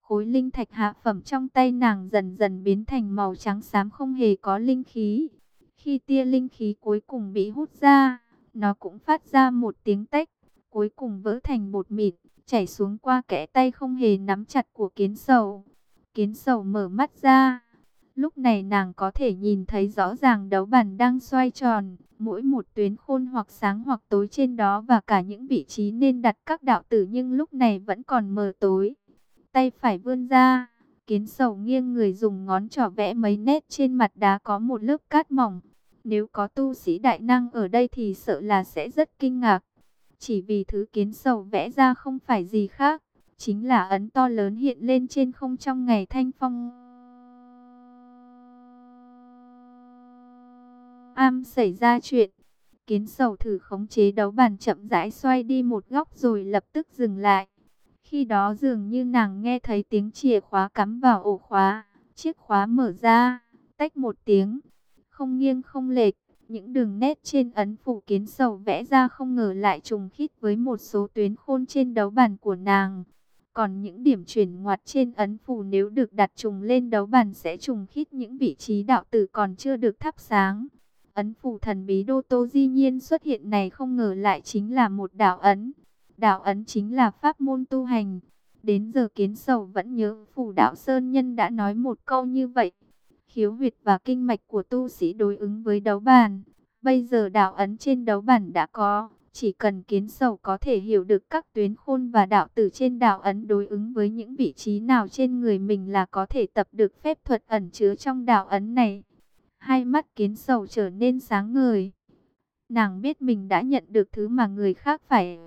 Khối linh thạch hạ phẩm trong tay nàng dần dần biến thành màu trắng xám không hề có linh khí. Khi tia linh khí cuối cùng bị hút ra, nó cũng phát ra một tiếng tách, cuối cùng vỡ thành bột mịn, chảy xuống qua kẽ tay không hề nắm chặt của Kiến Sầu. Kiến Sầu mở mắt ra. Lúc này nàng có thể nhìn thấy rõ ràng đấu bàn đang xoay tròn, mỗi một tuyến khôn hoặc sáng hoặc tối trên đó và cả những vị trí nên đặt các đạo tử nhưng lúc này vẫn còn mờ tối. Tay phải vươn ra, Kiến Sầu nghiêng người dùng ngón trỏ vẽ mấy nét trên mặt đá có một lớp cát mỏng. Nếu có tu sĩ đại năng ở đây thì sợ là sẽ rất kinh ngạc. Chỉ vì thứ Kiến Sầu vẽ ra không phải gì khác, chính là ấn to lớn hiện lên trên không trong ngày thanh phong. Xảy ra chuyện. Kiến Sầu thử khống chế đấu bàn chậm rãi xoay đi một góc rồi lập tức dừng lại. Khi đó dường như nàng nghe thấy tiếng chìa khóa cắm vào ổ khóa, chiếc khóa mở ra, tách một tiếng, không nghiêng không lệch, những đường nét trên ấn phủ Kiến Sầu vẽ ra không ngờ lại trùng khít với một số tuyến khôn trên đấu bàn của nàng. Còn những điểm chuyển ngoặt trên ấn phù nếu được đặt trùng lên đấu bàn sẽ trùng khít những vị trí đạo tử còn chưa được thắp sáng. Ấn phù thần bí Đô Tô Di Nhiên xuất hiện này không ngờ lại chính là một đạo ấn. Đạo ấn chính là pháp môn tu hành. Đến giờ Kiến Sầu vẫn nhớ Phù Đạo Sơn Nhân đã nói một câu như vậy. Khiếu huyệt và kinh mạch của tu sĩ đối ứng với đấu bàn. Bây giờ đạo ấn trên đấu bàn đã có. Chỉ cần Kiến Sầu có thể hiểu được các tuyến khôn và đạo tử trên đạo ấn đối ứng với những vị trí nào trên người mình là có thể tập được phép thuật ẩn chứa trong đạo ấn này. Hai mắt Kiến Sầu trở nên sáng ngời. Nàng biết mình đã nhận được thứ mà người khác phải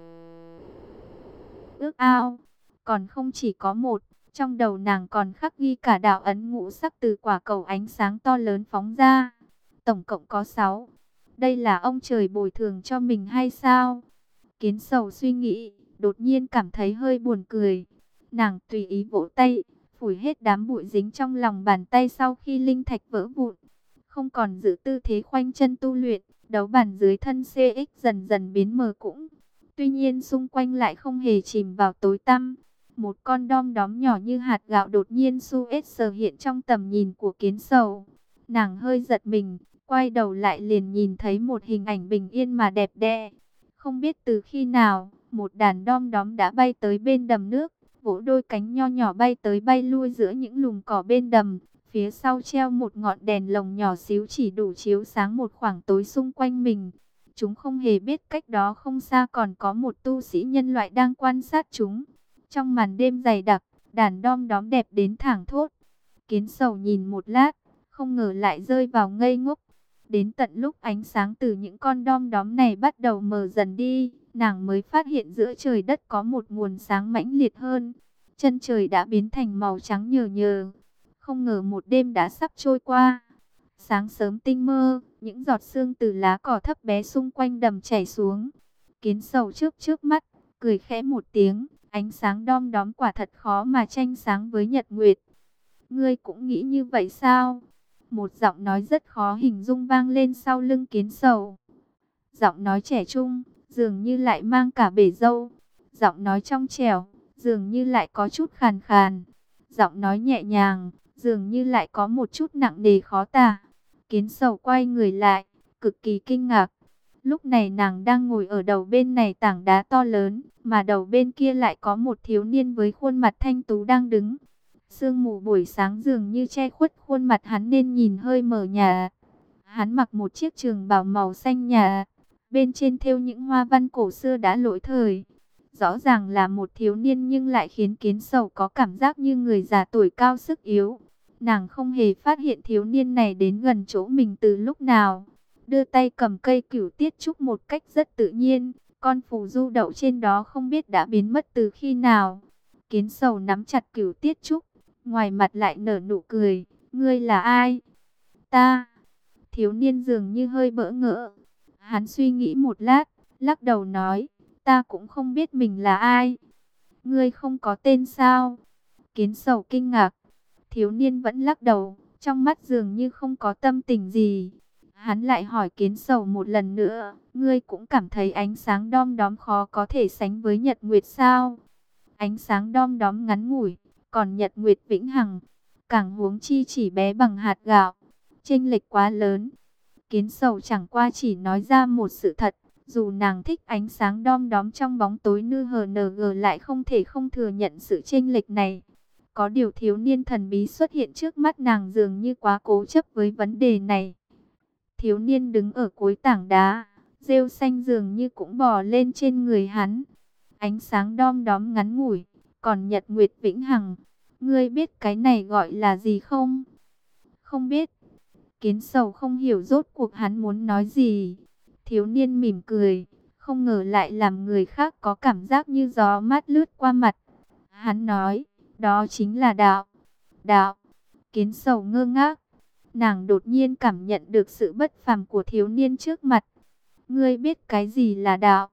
ước ao. Còn không chỉ có một, trong đầu nàng còn khắc ghi cả đạo ấn ngũ sắc từ quả cầu ánh sáng to lớn phóng ra. Tổng cộng có 6. Đây là ông trời bồi thường cho mình hay sao? Kiến Sầu suy nghĩ, đột nhiên cảm thấy hơi buồn cười. Nàng tùy ý vỗ tay, phủi hết đám bụi dính trong lòng bàn tay sau khi linh thạch vỡ vụn. Không còn giữ tư thế khoanh chân tu luyện, đấu bàn dưới thân CX dần dần biến mờ cũng. Tuy nhiên xung quanh lại không hề chìm vào tối tăm. Một con đom đóm nhỏ như hạt gạo đột nhiên xuất hiện trong tầm nhìn của Kiến Sầu. Nàng hơi giật mình, quay đầu lại liền nhìn thấy một hình ảnh bình yên mà đẹp đẽ. Không biết từ khi nào, một đàn đom đóm đã bay tới bên đầm nước, vỗ đôi cánh nho nhỏ bay tới bay lui giữa những lùm cỏ bên đầm. Phía sau treo một ngọn đèn lồng nhỏ xíu chỉ đủ chiếu sáng một khoảng tối xung quanh mình. Chúng không hề biết cách đó không xa còn có một tu sĩ nhân loại đang quan sát chúng. Trong màn đêm dày đặc, đàn đom đóm đẹp đến thảng thốt. Kiến Sầu nhìn một lát, không ngờ lại rơi vào ngây ngốc. Đến tận lúc ánh sáng từ những con đom đóm này bắt đầu mờ dần đi, nàng mới phát hiện giữa trời đất có một nguồn sáng mãnh liệt hơn. Chân trời đã biến thành màu trắng nhờ nhờ. Không ngờ một đêm đã sắp trôi qua. Sáng sớm tinh mơ, những giọt sương từ lá cỏ thấp bé xung quanh đầm chảy xuống. Kiến Sầu chớp chớp mắt, cười khẽ một tiếng, ánh sáng đom đóm quả thật khó mà tranh sáng với nhật nguyệt. Ngươi cũng nghĩ như vậy sao? Một giọng nói rất khó hình dung vang lên sau lưng Kiến Sầu. Giọng nói trẻ trung, dường như lại mang cả bể dâu. Giọng nói trong trẻo, dường như lại có chút khàn khàn. Giọng nói nhẹ nhàng, dường như lại có một chút nặng nề khó tả. Kiến Sầu quay người lại, cực kỳ kinh ngạc. Lúc này nàng đang ngồi ở đầu bên này tảng đá to lớn, mà đầu bên kia lại có một thiếu niên với khuôn mặt thanh tú đang đứng. Sương mù buổi sáng dường như che khuất khuôn mặt hắn nên nhìn hơi mờ nhạt. Hắn mặc một chiếc trường bào màu xanh nhạt, bên trên thêu những hoa văn cổ xưa đã lỗi thời. Rõ ràng là một thiếu niên nhưng lại khiến Kiến Sầu có cảm giác như người già tuổi cao sức yếu. Nàng không hề phát hiện thiếu niên này đến gần chỗ mình từ lúc nào. Đưa tay cầm cây cửu tiết trúc một cách rất tự nhiên. Con phù du đậu trên đó không biết đã biến mất từ khi nào. Kiến Sầu nắm chặt cửu tiết trúc, ngoài mặt lại nở nụ cười. Ngươi là ai? Ta. Thiếu niên dường như hơi bỡ ngỡ. Hắn suy nghĩ một lát, lắc đầu nói. Ta cũng không biết mình là ai. Ngươi không có tên sao? Kiến Sầu kinh ngạc. Thiếu niên vẫn lắc đầu, trong mắt dường như không có tâm tình gì. Hắn lại hỏi Kiến Sầu một lần nữa, ngươi cũng cảm thấy ánh sáng đom đóm khó có thể sánh với nhật nguyệt sao? Ánh sáng đom đóm ngắn ngủi, còn nhật nguyệt vĩnh hằng, càng huống chi chỉ bé bằng hạt gạo, chênh lệch quá lớn. Kiến Sầu chẳng qua chỉ nói ra một sự thật, dù nàng thích ánh sáng đom đóm trong bóng tối NHNG lại không thể không thừa nhận sự chênh lệch này. Có điều thiếu niên thần bí xuất hiện trước mắt nàng dường như quá cố chấp với vấn đề này. Thiếu niên đứng ở cuối tảng đá, rêu xanh dường như cũng bò lên trên người hắn. Ánh sáng đom đóm ngắn ngủi, còn nhật nguyệt vĩnh hằng. Ngươi biết cái này gọi là gì không? Không biết. Kiến Sầu không hiểu rốt cuộc hắn muốn nói gì. Thiếu niên mỉm cười, không ngờ lại làm người khác có cảm giác như gió mát lướt qua mặt. Hắn nói, đó chính là đạo. Đạo. Kiến Sầu ngơ ngác. Nàng đột nhiên cảm nhận được sự bất phàm của thiếu niên trước mặt. Ngươi biết cái gì là đạo?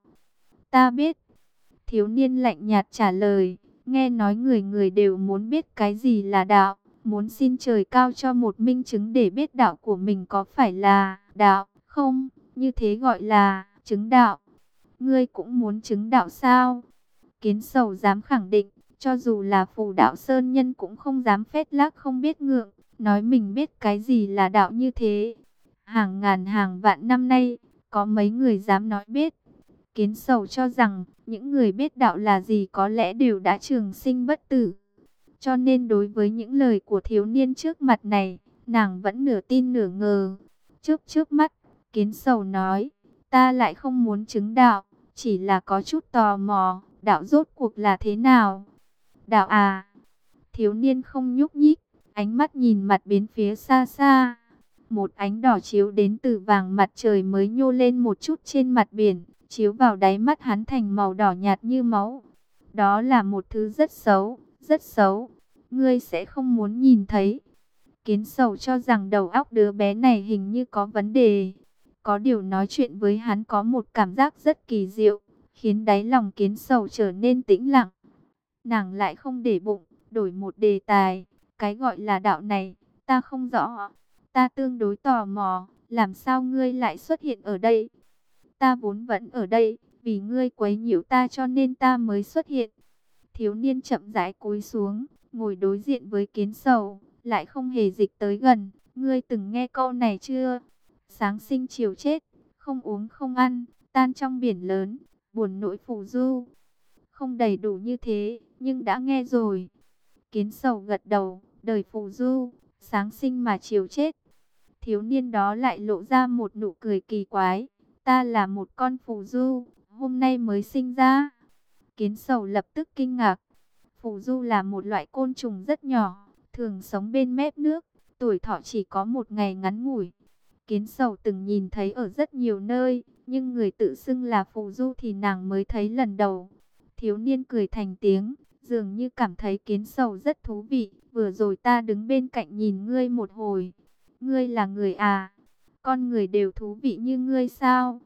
Ta biết. Thiếu niên lạnh nhạt trả lời. Nghe nói người người đều muốn biết cái gì là đạo. Muốn xin trời cao cho một minh chứng để biết đạo của mình có phải là đạo không? Như thế gọi là chứng đạo. Ngươi cũng muốn chứng đạo sao? Kiến Sầu dám khẳng định, cho dù là Phù Đạo Sơn Nhân cũng không dám phét lác không biết ngượng, nói mình biết cái gì là đạo như thế. Hàng ngàn hàng vạn năm nay, có mấy người dám nói biết. Kiến Sầu cho rằng, những người biết đạo là gì có lẽ đều đã trường sinh bất tử. Cho nên đối với những lời của thiếu niên trước mặt này, nàng vẫn nửa tin nửa ngờ. Trước mắt, Kiến Sầu nói, ta lại không muốn chứng đạo, chỉ là có chút tò mò, đạo rốt cuộc là thế nào? Đạo à? Thiếu niên không nhúc nhích, ánh mắt nhìn mặt biến phía xa xa. Một ánh đỏ chiếu đến từ vàng mặt trời mới nhô lên một chút trên mặt biển, chiếu vào đáy mắt hắn thành màu đỏ nhạt như máu. Đó là một thứ rất xấu, rất xấu. Ngươi sẽ không muốn nhìn thấy. Kiến Sầu cho rằng đầu óc đứa bé này hình như có vấn đề. Có điều nói chuyện với hắn có một cảm giác rất kỳ diệu, khiến đáy lòng Kiến Sầu trở nên tĩnh lặng. Nàng lại không để bụng, đổi một đề tài. Cái gọi là đạo này, ta không rõ. Ta tương đối tò mò, làm sao ngươi lại xuất hiện ở đây? Ta vốn vẫn ở đây, vì ngươi quấy nhiễu ta cho nên ta mới xuất hiện. Thiếu niên chậm rãi cúi xuống, ngồi đối diện với Kiến Sầu, lại không hề dịch tới gần. Ngươi từng nghe câu này chưa? Sáng sinh chiều chết, không uống không ăn, tan trong biển lớn, buồn nỗi phù du. Không đầy đủ như thế, nhưng đã nghe rồi. Kiến Sầu gật đầu, đời phù du, sáng sinh mà chiều chết. Thiếu niên đó lại lộ ra một nụ cười kỳ quái. Ta là một con phù du, hôm nay mới sinh ra. Kiến Sầu lập tức kinh ngạc. Phù du là một loại côn trùng rất nhỏ, thường sống bên mép nước, tuổi thọ chỉ có một ngày ngắn ngủi. Kiến Sầu từng nhìn thấy ở rất nhiều nơi, nhưng người tự xưng là phù du thì nàng mới thấy lần đầu. Thiếu niên cười thành tiếng, dường như cảm thấy Kiến Sầu rất thú vị. Vừa rồi ta đứng bên cạnh nhìn ngươi một hồi. Ngươi là người à? Con người đều thú vị như ngươi sao?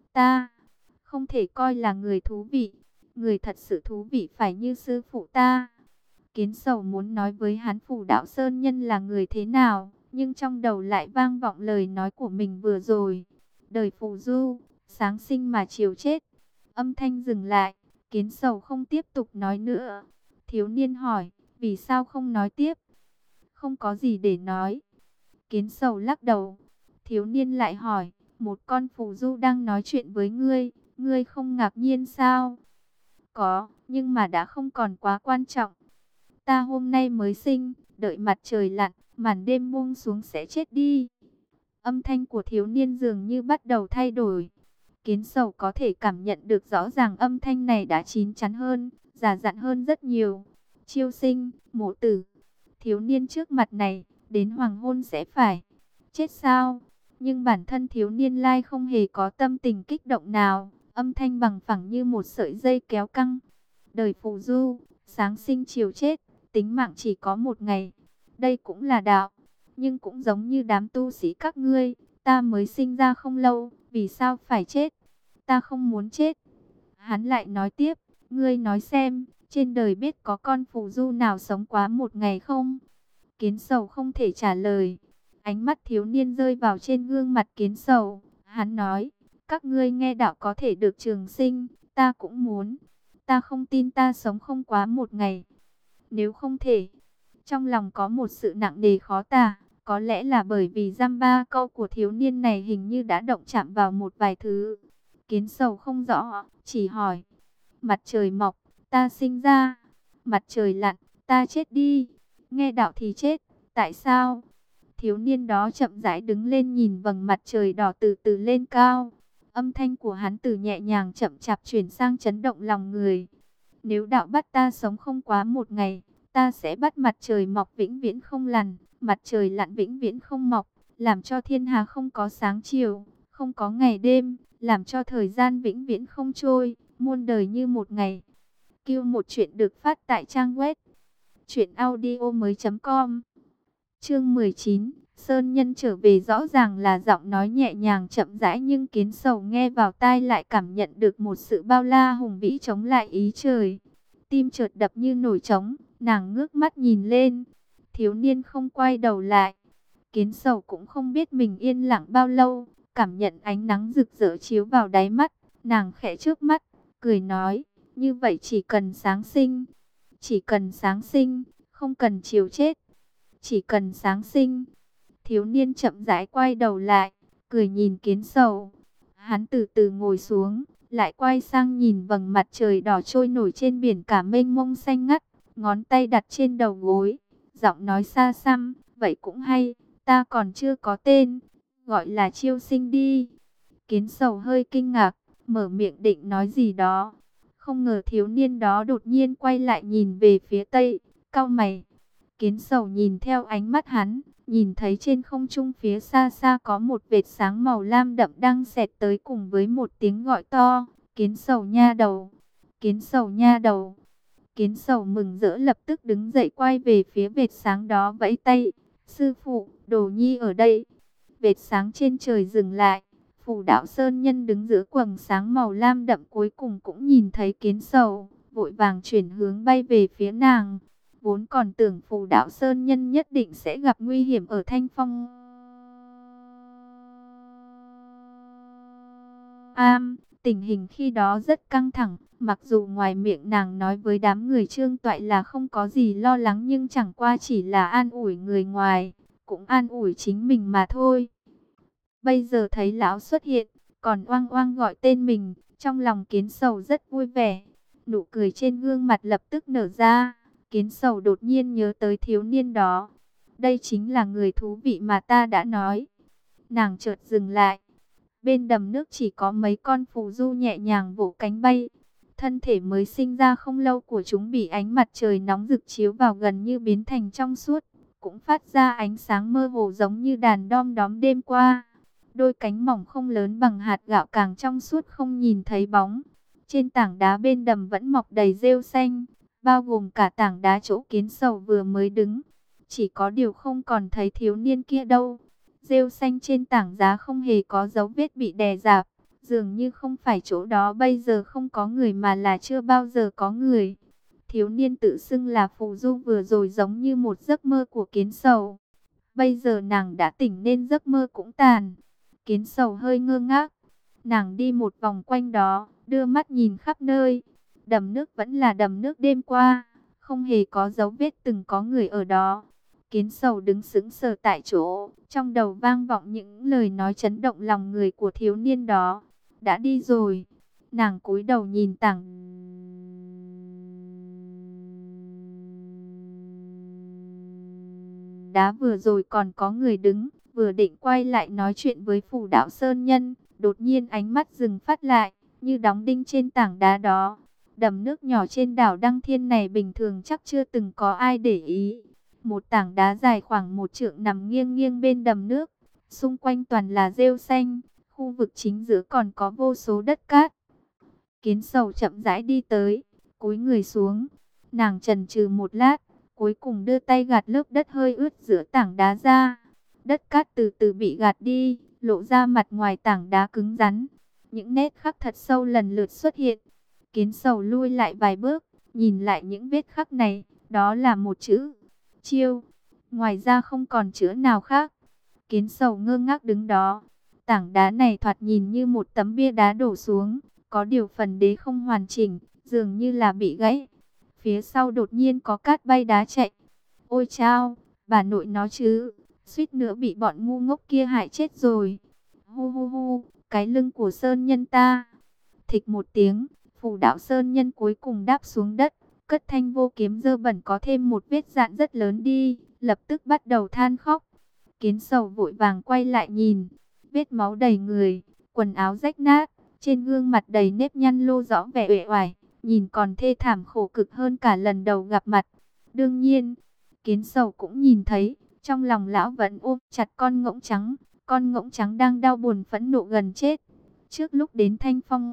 Ta không thể coi là người thú vị. Người thật sự thú vị phải như sư phụ ta. Kiến Sầu muốn nói với hắn Phù Đạo Sơn Nhân là người thế nào, nhưng trong đầu lại vang vọng lời nói của mình vừa rồi. Đời phù du, sáng sinh mà chiều chết. Âm thanh dừng lại, Kiến Sầu không tiếp tục nói nữa. Thiếu niên hỏi, vì sao không nói tiếp? Không có gì để nói. Kiến Sầu lắc đầu. Thiếu niên lại hỏi, một con phù du đang nói chuyện với ngươi không ngạc nhiên sao? Có, nhưng mà đã không còn quá quan trọng. Ta hôm nay mới sinh, đợi mặt trời lặn, màn đêm buông xuống sẽ chết đi. Âm thanh của thiếu niên dường như bắt đầu thay đổi. Kiến Sầu có thể cảm nhận được rõ ràng âm thanh này đã chín chắn hơn, già dặn hơn rất nhiều. Chiêu sinh, mộ tử. Thiếu niên trước mặt này, đến hoàng hôn sẽ phải chết sao? Nhưng bản thân thiếu niên lai không hề có tâm tình kích động nào. Âm thanh bằng phẳng như một sợi dây kéo căng. Đời phù du, sáng sinh chiều chết, tính mạng chỉ có một ngày. Đây cũng là đạo, nhưng cũng giống như đám tu sĩ các ngươi. Ta mới sinh ra không lâu, vì sao phải chết? Ta không muốn chết. Hắn lại nói tiếp, ngươi nói xem, trên đời biết có con phù du nào sống quá một ngày không? Kiến Sầu không thể trả lời. Ánh mắt thiếu niên rơi vào trên gương mặt Kiến Sầu. Hắn nói, các ngươi nghe đạo có thể được trường sinh, ta cũng muốn. Ta không tin ta sống không quá một ngày. Nếu không thể, trong lòng có một sự nặng nề khó tả. Có lẽ là bởi vì dăm ba câu của thiếu niên này hình như đã động chạm vào một vài thứ. Kiến Sầu không rõ, chỉ hỏi. Mặt trời mọc, ta sinh ra. Mặt trời lặn, ta chết đi. Nghe đạo thì chết, tại sao? Thiếu niên đó chậm rãi đứng lên nhìn vầng mặt trời đỏ từ từ lên cao. Âm thanh của hắn từ nhẹ nhàng chậm chạp chuyển sang chấn động lòng người. Nếu đạo bắt ta sống không quá một ngày, ta sẽ bắt mặt trời mọc vĩnh viễn không lặn, mặt trời lặn vĩnh viễn không mọc, làm cho thiên hà không có sáng chiều, không có ngày đêm, làm cho thời gian vĩnh viễn không trôi, muôn đời như một ngày. Kiêu một chuyện được phát tại trang web truyệnaudiomoi.com. Chương 19, Sơn Nhân trở về. Rõ ràng là giọng nói nhẹ nhàng chậm rãi, nhưng Kiến Sầu nghe vào tai lại cảm nhận được một sự bao la hùng vĩ chống lại ý trời. Tim chợt đập như nổi trống, nàng ngước mắt nhìn lên. Thiếu niên không quay đầu lại. Kiến Sầu cũng không biết mình yên lặng bao lâu, cảm nhận ánh nắng rực rỡ chiếu vào đáy mắt, nàng khẽ chớp mắt, cười nói, như vậy chỉ cần sáng sinh, chỉ cần sáng sinh, không cần chiều chết. Chỉ cần sáng sinh. Thiếu niên chậm rãi quay đầu lại, cười nhìn Kiến Sầu. Hắn từ từ ngồi xuống, lại quay sang nhìn vầng mặt trời đỏ trôi nổi trên biển cả mênh mông xanh ngắt, ngón tay đặt trên đầu gối, giọng nói xa xăm, vậy cũng hay, ta còn chưa có tên, gọi là Chiêu Sinh đi. Kiến Sầu hơi kinh ngạc, mở miệng định nói gì đó, không ngờ thiếu niên đó đột nhiên quay lại nhìn về phía tây, cau mày. Kiến Sầu nhìn theo ánh mắt hắn, nhìn thấy trên không trung phía xa xa có một vệt sáng màu lam đậm đang xẹt tới, cùng với một tiếng gọi to, Kiến Sầu nha đầu, Kiến Sầu nha đầu. Kiến Sầu mừng rỡ lập tức đứng dậy quay về phía vệt sáng đó vẫy tay, sư phụ, Đồ Nhi ở đây. Vệt sáng trên trời dừng lại, Phù Đạo Sơn Nhân đứng giữa quầng sáng màu lam đậm cuối cùng cũng nhìn thấy Kiến Sầu, vội vàng chuyển hướng bay về phía nàng. Vốn còn tưởng Phù Đạo Sơn Nhân nhất định sẽ gặp nguy hiểm ở Thanh Phong Am, tình hình khi đó rất căng thẳng, mặc dù ngoài miệng nàng nói với đám người Trương Toại là không có gì lo lắng, nhưng chẳng qua chỉ là an ủi người ngoài, cũng an ủi chính mình mà thôi. Bây giờ thấy lão xuất hiện, còn oang oang gọi tên mình, trong lòng Kiến Sầu rất vui vẻ, nụ cười trên gương mặt lập tức nở ra. Kiến Sầu đột nhiên nhớ tới thiếu niên đó. Đây chính là người thú vị mà ta đã nói. Nàng chợt dừng lại. Bên đầm nước chỉ có mấy con phù du nhẹ nhàng vỗ cánh bay. Thân thể mới sinh ra không lâu của chúng bị ánh mặt trời nóng rực chiếu vào gần như biến thành trong suốt, cũng phát ra ánh sáng mơ hồ giống như đàn đom đóm đêm qua. Đôi cánh mỏng không lớn bằng hạt gạo càng trong suốt không nhìn thấy bóng. Trên tảng đá bên đầm vẫn mọc đầy rêu xanh, bao gồm cả tảng đá chỗ Kiến Sầu vừa mới đứng. Chỉ có điều không còn thấy thiếu niên kia đâu. Rêu xanh trên tảng đá không hề có dấu vết bị đè rạp, dường như không phải chỗ đó bây giờ không có người mà là chưa bao giờ có người. Thiếu niên tự xưng là phù du vừa rồi giống như một giấc mơ của Kiến Sầu. Bây giờ nàng đã tỉnh nên giấc mơ cũng tàn. Kiến Sầu hơi ngơ ngác. Nàng đi một vòng quanh đó, đưa mắt nhìn khắp nơi. Đầm nước vẫn là đầm nước đêm qua, không hề có dấu vết từng có người ở đó. Kiến Sầu đứng sững sờ tại chỗ, trong đầu vang vọng những lời nói chấn động lòng người của thiếu niên đó. Đã đi rồi. Nàng cúi đầu nhìn tảng đá vừa rồi còn có người đứng, vừa định quay lại nói chuyện với Phù Đạo Sơn Nhân, đột nhiên ánh mắt dừng phát lại, như đóng đinh trên tảng đá đó. Đầm nước nhỏ trên đảo Đăng Thiên này bình thường chắc chưa từng có ai để ý. Một tảng đá dài khoảng 1 trượng nằm nghiêng nghiêng bên đầm nước, xung quanh toàn là rêu xanh, khu vực chính giữa còn có vô số đất cát. Kiến Sầu chậm rãi đi tới, cúi người xuống, nàng chần chừ một lát, cuối cùng đưa tay gạt lớp đất hơi ướt giữa tảng đá ra. Đất cát từ từ bị gạt đi, lộ ra mặt ngoài tảng đá cứng rắn. Những nét khắc thật sâu lần lượt xuất hiện. Kiến Sầu lui lại vài bước, nhìn lại những vết khắc này, đó là một chữ Chiêu, ngoài ra không còn chữ nào khác. Kiến Sầu ngơ ngác đứng đó. Tảng đá này thoạt nhìn như một tấm bia đá đổ xuống, có điều phần đế không hoàn chỉnh, dường như là bị gãy. phía sau đột nhiên có cát bay đá chạy. Ôi chao, bà nội nó chứ, suýt nữa bị bọn ngu ngốc kia hại chết rồi. Hu hu hu, cái lưng của Sơn Nhân ta. Thịch một tiếng, Phù Đạo Sơn Nhân cuối cùng đáp xuống đất, cất thanh vô kiếm dơ bẩn có thêm một vết dạn rất lớn đi, lập tức bắt đầu than khóc. Kiến Sầu vội vàng quay lại nhìn, vết máu đầy người, quần áo rách nát, trên gương mặt đầy nếp nhăn lô rõ vẻ uể oải, nhìn còn thê thảm khổ cực hơn cả lần đầu gặp mặt. Đương nhiên, Kiến Sầu cũng nhìn thấy, trong lòng lão vẫn ôm chặt con ngỗng trắng đang đau buồn phẫn nộ gần chết. Trước lúc đến Thanh Phong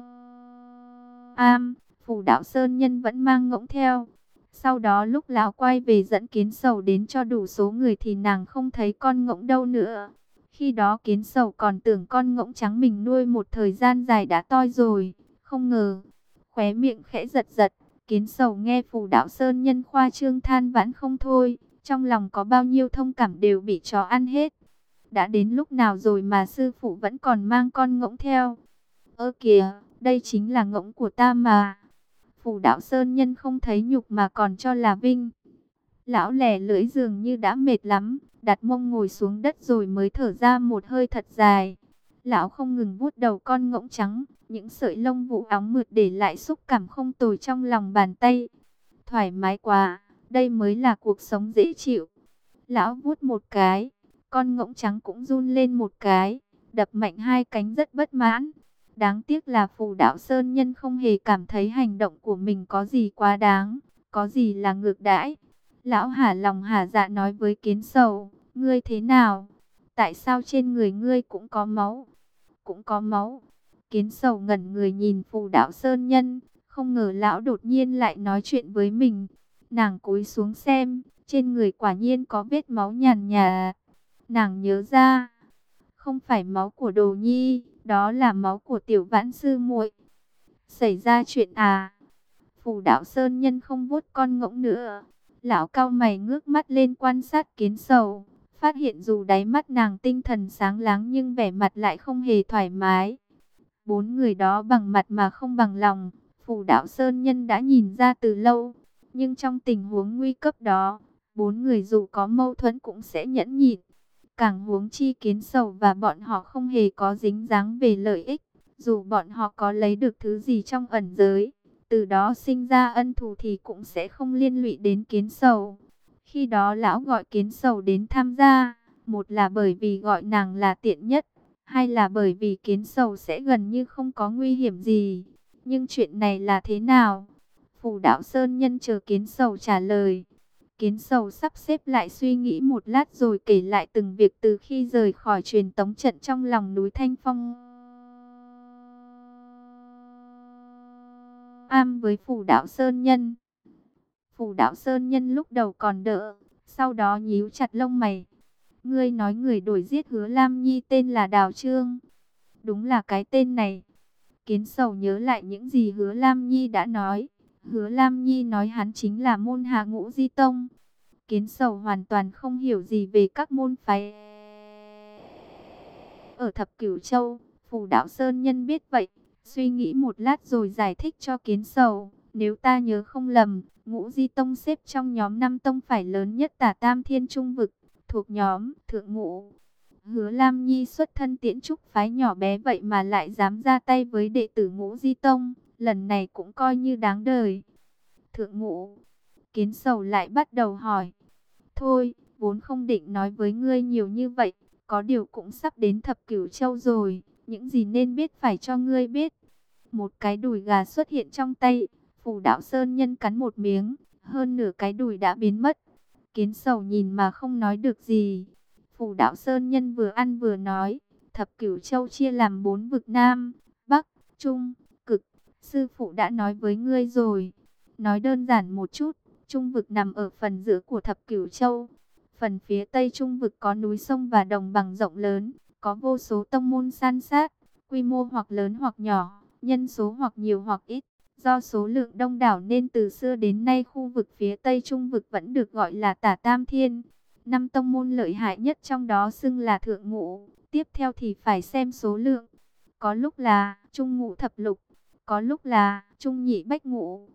Am, Phù Đạo Sơn Nhân vẫn mang ngỗng theo. Sau đó lúc lão quay về dẫn Kiến Sầu đến cho đủ số người thì nàng không thấy con ngỗng đâu nữa. Khi đó Kiến Sầu còn tưởng con ngỗng trắng mình nuôi một thời gian dài đã toi rồi. Không ngờ, khóe miệng khẽ giật giật, Kiến Sầu nghe Phù Đạo Sơn Nhân khoa trương than vãn không thôi. Trong lòng có bao nhiêu thông cảm đều bị chó ăn hết. Đã đến lúc nào rồi mà sư phụ vẫn còn mang con ngỗng theo. Ơ kìa, đây chính là ngỗng của ta mà. Phù Đạo Sơn Nhân không thấy nhục mà còn cho là vinh. Lão lẻ lưỡi dường như đã mệt lắm, đặt mông ngồi xuống đất rồi mới thở ra một hơi thật dài. Lão không ngừng vuốt đầu con ngỗng trắng, những sợi lông vũ óng mượt để lại xúc cảm không tồi trong lòng bàn tay. Thoải mái quá, đây mới là cuộc sống dễ chịu. Lão vuốt một cái, con ngỗng trắng cũng run lên một cái, đập mạnh hai cánh rất bất mãn. Đáng tiếc là Phù Đạo Sơn Nhân không hề cảm thấy hành động của mình có gì quá đáng, có gì là ngược đãi. Lão hả lòng hả dạ nói với Kiến Sầu, ngươi thế nào? Tại sao trên người ngươi cũng có máu? Cũng có máu. Kiến Sầu ngẩn người nhìn Phù Đạo Sơn Nhân, không ngờ lão đột nhiên lại nói chuyện với mình. Nàng cúi xuống xem, trên người quả nhiên có vết máu nhàn nhạt. Nàng nhớ ra, không phải máu của Đồ Nhi, đó là máu của Tiểu Vãn sư muội. Xảy ra chuyện à? Phù Đạo Sơn Nhân không vuốt con ngỗng nữa. Lão cau mày ngước mắt lên quan sát Kiến Sầu, phát hiện dù đáy mắt nàng tinh thần sáng láng nhưng vẻ mặt lại không hề thoải mái. Bốn người đó bằng mặt mà không bằng lòng, Phù Đạo Sơn Nhân đã nhìn ra từ lâu. Nhưng trong tình huống nguy cấp đó, bốn người dù có mâu thuẫn cũng sẽ nhẫn nhịn. Càng huống chi Kiến Sầu và bọn họ không hề có dính dáng về lợi ích. Dù bọn họ có lấy được thứ gì trong ẩn giới, từ đó sinh ra ân thù thì cũng sẽ không liên lụy đến Kiến Sầu. Khi đó lão gọi Kiến Sầu đến tham gia, một là bởi vì gọi nàng là tiện nhất, hai là bởi vì Kiến Sầu sẽ gần như không có nguy hiểm gì. Nhưng chuyện này là thế nào? Phù Đạo Sơn Nhân chờ Kiến Sầu trả lời. Kiến Sầu sắp xếp lại suy nghĩ một lát rồi kể lại từng việc từ khi rời khỏi truyền tống trận trong lòng núi Thanh Phong Am với Phù Đạo Sơn Nhân. Phù Đạo Sơn Nhân lúc đầu còn đỡ, sau đó nhíu chặt lông mày. Ngươi nói người đuổi giết Hứa Lam Nhi tên là Đào Trương. Đúng là cái tên này. Kiến Sầu nhớ lại những gì Hứa Lam Nhi đã nói. Hứa Lam Nhi nói hắn chính là môn hạ Ngũ Di Tông. Kiến Sầu hoàn toàn không hiểu gì về các môn phái ở Thập Cửu Châu. Phù Đạo Sơn Nhân biết vậy, suy nghĩ một lát rồi giải thích cho Kiến Sầu. Nếu ta nhớ không lầm, Ngũ Di Tông xếp trong nhóm 5 tông phải lớn nhất Tả Tam Thiên Trung Vực, thuộc nhóm Thượng Ngũ. Hứa Lam Nhi xuất thân Tiễn Trúc phái nhỏ bé vậy mà lại dám ra tay với đệ tử Ngũ Di Tông, lần này cũng coi như đáng đời. Thượng Ngũ, Kiến Sầu lại bắt đầu hỏi. Thôi, vốn không định nói với ngươi nhiều như vậy, có điều cũng sắp đến Thập Cửu Châu rồi, những gì nên biết phải cho ngươi biết. Một cái đùi gà xuất hiện trong tay, Phù Đạo Sơn Nhân cắn một miếng, hơn nửa cái đùi đã biến mất. Kiến Sầu nhìn mà không nói được gì. Phù Đạo Sơn Nhân vừa ăn vừa nói, Thập Cửu Châu chia làm 4 vực Nam, Bắc, Trung, Cực. Sư phụ đã nói với ngươi rồi. Nói đơn giản một chút, Trung vực nằm ở phần giữa của Thập Cửu Châu. Phần phía Tây Trung vực có núi sông và đồng bằng rộng lớn, có vô số tông môn san sát, quy mô hoặc lớn hoặc nhỏ, nhân số hoặc nhiều hoặc ít. Do số lượng đông đảo nên từ xưa đến nay khu vực phía Tây Trung vực vẫn được gọi là Tả Tam Thiên. 5 tông môn lợi hại nhất trong đó xưng là Thượng Ngũ, tiếp theo thì phải xem số lượng. Có lúc là Trung Ngũ Thập Lục, có lúc là Trung Nhị Bách Ngũ.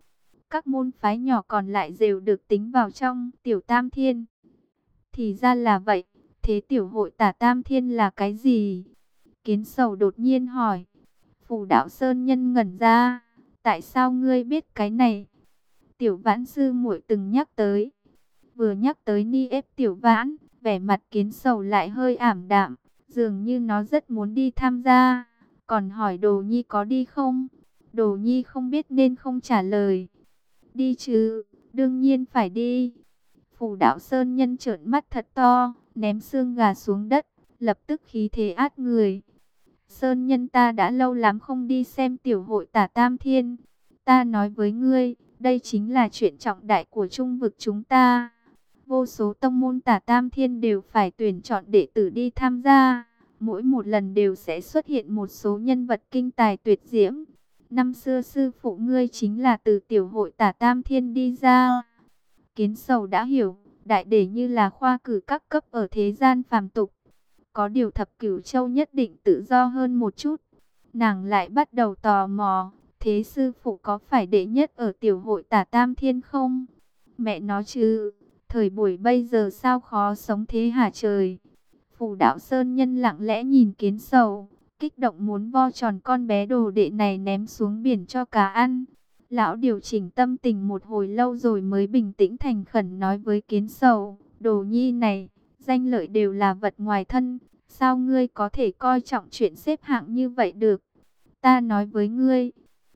các môn phái nhỏ còn lại đều được tính vào trong Tiểu Tam Thiên. Thì ra là vậy, thế Tiểu hội Tả Tam Thiên là cái gì? Kiến Sầu đột nhiên hỏi. Phù Đạo Sơn Nhân ngẩn ra, tại sao ngươi biết cái này? Tiểu Vãn sư muội từng nhắc tới. Vừa nhắc tới Ni ép Tiểu Vãn, vẻ mặt Kiến Sầu lại hơi ảm đạm, dường như nó rất muốn đi tham gia. Còn hỏi Đồ Nhi có đi không? Đồ Nhi không biết nên không trả lời. Đi chứ, đương nhiên phải đi. Phù Đạo Sơn Nhân trợn mắt thật to, ném xương gà xuống đất, lập tức khí thế át người. Sơn Nhân, ta đã lâu lắm không đi xem Tiểu hội Tả Tam Thiên. Ta nói với ngươi, đây chính là chuyện trọng đại của trung vực chúng ta. Vô số tông môn Tả Tam Thiên đều phải tuyển chọn đệ tử đi tham gia. Mỗi một lần đều sẽ xuất hiện một số nhân vật kinh tài tuyệt diễm. Năm xưa sư phụ ngươi chính là từ Tiểu hội Tả Tam Thiên đi ra. Kiến Sầu đã hiểu, đại để như là khoa cử các cấp ở thế gian phàm tục. Có điều Thập Cửu Châu nhất định tự do hơn một chút. Nàng lại bắt đầu tò mò, thế sư phụ có phải đệ nhất ở Tiểu hội Tả Tam Thiên không? Mẹ nó chứ, thời buổi bây giờ sao khó sống thế hả trời? Phù Đạo Sơn Nhân lặng lẽ nhìn Kiến Sầu, kích động muốn vo tròn con bé đồ đệ này ném xuống biển cho cá ăn. Lão điều chỉnh tâm tình một hồi lâu rồi mới bình tĩnh thành khẩn nói với Kiến Sầu, Đồ Nhi này, danh lợi đều là vật ngoài thân, sao ngươi có thể coi trọng chuyện xếp hạng như vậy được? Ta nói với ngươi,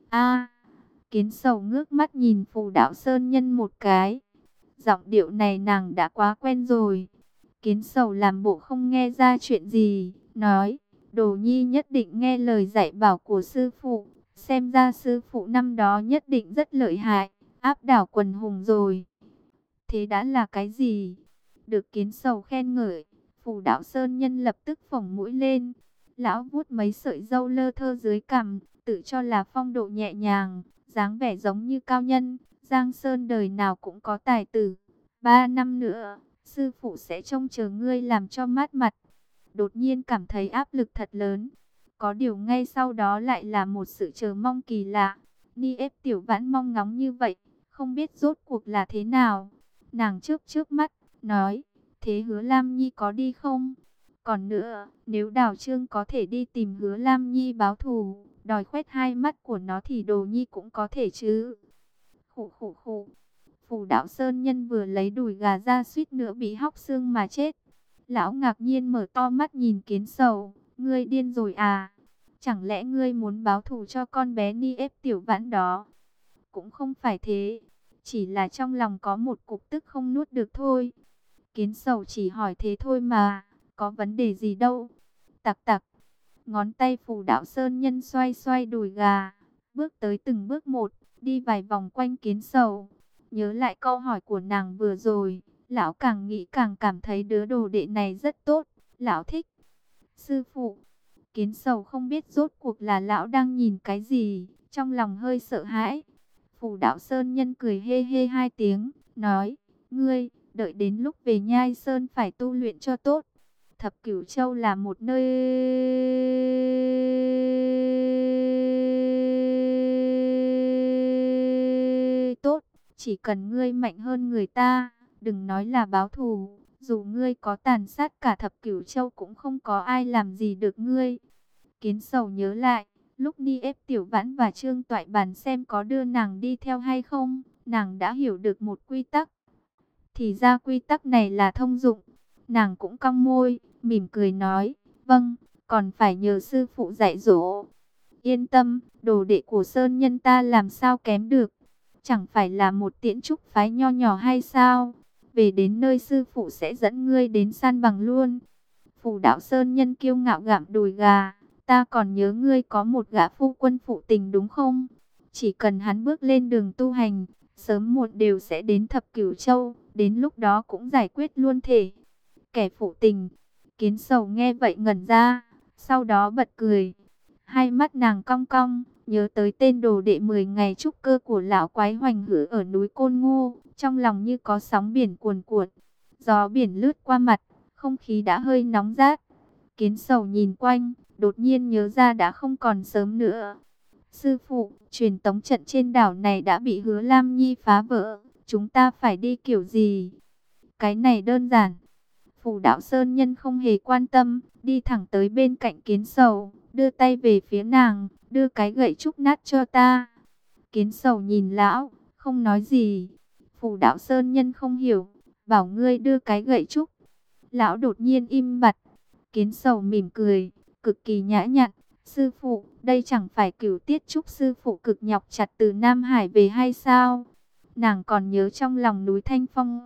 Kiến Sầu ngước mắt nhìn Phù Đạo Sơn Nhân một cái, giọng điệu này nàng đã quá quen rồi. Kiến Sầu làm bộ không nghe ra chuyện gì, nói, Đồ Nhi nhất định nghe lời dạy bảo của sư phụ, xem ra sư phụ năm đó nhất định rất lợi hại, áp đảo quần hùng rồi. Thế đã là cái gì? Được Kiến Sầu khen ngợi, Phù Đạo Sơn Nhân lập tức phồng mũi lên. Lão vuốt mấy sợi râu lơ thơ dưới cằm, tự cho là phong độ nhẹ nhàng, dáng vẻ giống như cao nhân. Giang Sơn đời nào cũng có tài tử. 3 năm nữa, sư phụ sẽ trông chờ ngươi làm cho mát mặt. Đột nhiên cảm thấy áp lực thật lớn. Có điều ngay sau đó lại là một sự chờ mong kỳ lạ. Ni ép Tiểu Vãn mong ngóng như vậy, không biết rốt cuộc là thế nào. Nàng chớp mắt, nói, thế Hứa Lam Nhi có đi không? Còn nữa, nếu Đào Trương có thể đi tìm Hứa Lam Nhi báo thù, đòi khoét hai mắt của nó thì Đồ Nhi cũng có thể chứ. Khụ khụ khụ. Phù Đạo Sơn Nhân vừa lấy đùi gà ra suýt nữa bị hóc xương mà chết. Lão ngạc nhiên mở to mắt nhìn Kiến Sầu, ngươi điên rồi à? Chẳng lẽ ngươi muốn báo thù cho con bé Ni ép Tiểu Vãn đó? Cũng không phải thế, chỉ là trong lòng có một cục tức không nuốt được thôi. Kiến Sầu chỉ hỏi thế thôi mà, có vấn đề gì đâu. Tặc tặc, ngón tay Phù Đạo Sơn Nhân xoay xoay đùi gà, bước tới từng bước một, đi vài vòng quanh Kiến Sầu. Nhớ lại câu hỏi của nàng vừa rồi, lão càng nghĩ càng cảm thấy đứa đồ đệ này rất tốt, lão thích. Sư phụ, Kiến Sầu không biết rốt cuộc là lão đang nhìn cái gì, trong lòng hơi sợ hãi. Phù Đạo Sơn Nhân cười hê hê hai tiếng, nói, ngươi, đợi đến lúc về Nhai Sơn phải tu luyện cho tốt. Thập Cửu Châu là một nơi tốt, chỉ cần ngươi mạnh hơn người ta, đừng nói là báo thù, dù ngươi có tàn sát cả Thập Cửu Châu cũng không có ai làm gì được ngươi. Kiến Sầu nhớ lại, lúc Ni ép Tiểu Vãn và Trương Toại bàn xem có đưa nàng đi theo hay không, nàng đã hiểu được một quy tắc. Thì ra quy tắc này là thông dụng. Nàng cũng cong môi, mỉm cười nói, vâng, còn phải nhờ sư phụ dạy dỗ. Yên tâm, đồ đệ của Sơn Nhân ta làm sao kém được. Chẳng phải là một tiễn trúc phái nho nhỏ hay sao? Về đến nơi sư phụ sẽ dẫn ngươi đến san bằng luôn. Phù Đạo Sơn Nhân kiêu ngạo gặm đùi gà. Ta còn nhớ ngươi có một gã phu quân phụ tình đúng không? Chỉ cần hắn bước lên đường tu hành, sớm muộn đều sẽ đến Thập Cửu Châu. Đến lúc đó cũng giải quyết luôn thể. Kẻ phụ tình. Kiến Sầu nghe vậy ngẩn ra, sau đó bật cười. Hai mắt nàng cong cong, nhớ tới tên đồ đệ 10 ngày trúc cơ của lão quái Hoành Hử ở núi Côn Ngô, trong lòng như có sóng biển cuồn cuộn. Gió biển lướt qua mặt, không khí đã hơi nóng rát. Kiến Sầu nhìn quanh, đột nhiên nhớ ra đã không còn sớm nữa. Sư phụ, truyền tống trận trên đảo này đã bị Hứa Lam Nhi phá vỡ, chúng ta phải đi kiểu gì? Cái này đơn giản. Phù Đạo Sơn Nhân không hề quan tâm, đi thẳng tới bên cạnh Kiến Sầu, đưa tay về phía nàng, đưa cái gậy trúc nát cho ta. Kiến Sầu nhìn lão, không nói gì. Phù Đạo Sơn Nhân không hiểu, bảo ngươi đưa cái gậy trúc. Lão đột nhiên im bặt. Kiến Sầu mỉm cười, cực kỳ nhã nhặn. Sư phụ, đây chẳng phải Cửu Tiết Trúc sư phụ cực nhọc chặt từ Nam Hải về hay sao? Nàng còn nhớ trong lòng núi Thanh Phong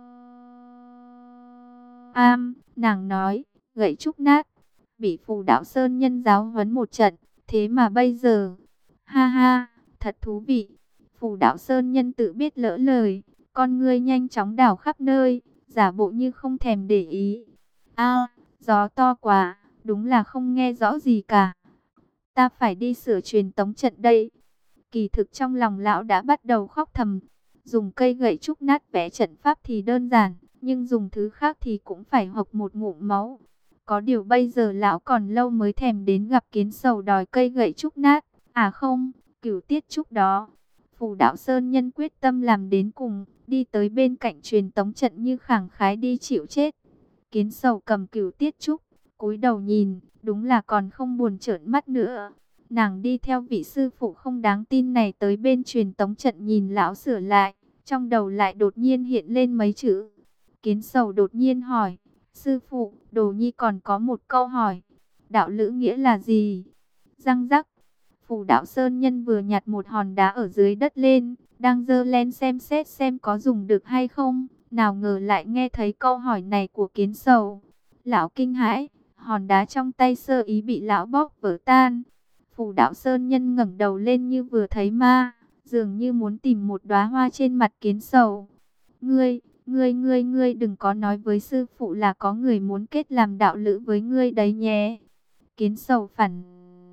nàng nói, gậy trúc nát, bị Phù Đạo Sơn Nhân giáo huấn một trận, thế mà bây giờ, ha ha, thật thú vị. Phù Đạo Sơn Nhân tự biết lỡ lời, con ngươi nhanh chóng đảo khắp nơi, giả bộ như không thèm để ý. Gió to quá, đúng là không nghe rõ gì cả. Ta phải đi sửa truyền tống trận đây. Kỳ thực trong lòng lão đã bắt đầu khóc thầm. Dùng cây gậy trúc nát vẽ trận pháp thì đơn giản, nhưng dùng thứ khác thì cũng phải hộc một ngụm máu. Có điều bây giờ lão còn lâu mới thèm đến gặp Kiến Sầu đòi cây gậy trúc nát. À không, Cửu Tiết Trúc đó. Phù Đạo Sơn Nhân quyết tâm làm đến cùng, đi tới bên cạnh truyền tống trận như khẳng khái đi chịu chết. Kiến Sầu cầm Cửu Tiết Trúc, cúi đầu nhìn, đúng là còn không buồn trợn mắt nữa. Nàng đi theo vị sư phụ không đáng tin này tới bên truyền tống trận nhìn lão sửa lại, trong đầu lại đột nhiên hiện lên mấy chữ. Kiến Sầu đột nhiên hỏi, sư phụ, Đồ Nhi còn có một câu hỏi, đạo lữ nghĩa là gì? Răng rắc, Phù Đạo Sơn Nhân vừa nhặt một hòn đá ở dưới đất lên, đang giơ lên xem xét xem có dùng được hay không, nào ngờ lại nghe thấy câu hỏi này của Kiến Sầu. Lão kinh hãi, hòn đá trong tay sơ ý bị lão bóp vỡ tan. Phù Đạo Sơn Nhân ngẩng đầu lên như vừa thấy ma, dường như muốn tìm một đóa hoa trên mặt Kiến Sầu. Ngươi đừng có nói với sư phụ là có người muốn kết làm đạo lữ với ngươi đấy nhé. Kiến Sầu phản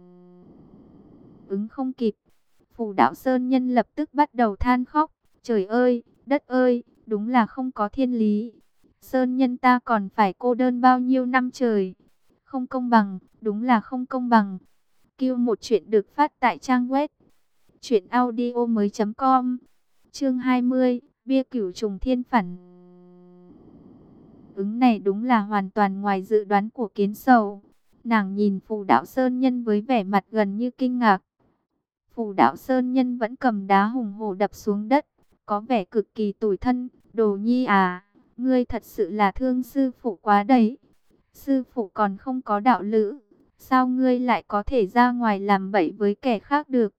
ứng không kịp. Phù Đạo Sơn Nhân lập tức bắt đầu than khóc. Trời ơi, đất ơi, đúng là không có thiên lý. Sơn Nhân ta còn phải cô đơn bao nhiêu năm trời. Không công bằng, đúng là không công bằng. Kiêu một chuyện được phát tại trang web truyệnaudiomoi.com. Chương 20, bia cửu trùng thiên phản. Ứng này đúng là hoàn toàn ngoài dự đoán của Kiến Sầu. Nàng nhìn Phù Đạo Sơn Nhân với vẻ mặt gần như kinh ngạc. Phù Đạo Sơn Nhân vẫn cầm đá hùng hổ đập xuống đất, có vẻ cực kỳ tủi thân. Đồ Nhi à, ngươi thật sự là thương sư phụ quá đấy. Sư phụ còn không có đạo lữ, sao ngươi lại có thể ra ngoài làm bậy với kẻ khác được?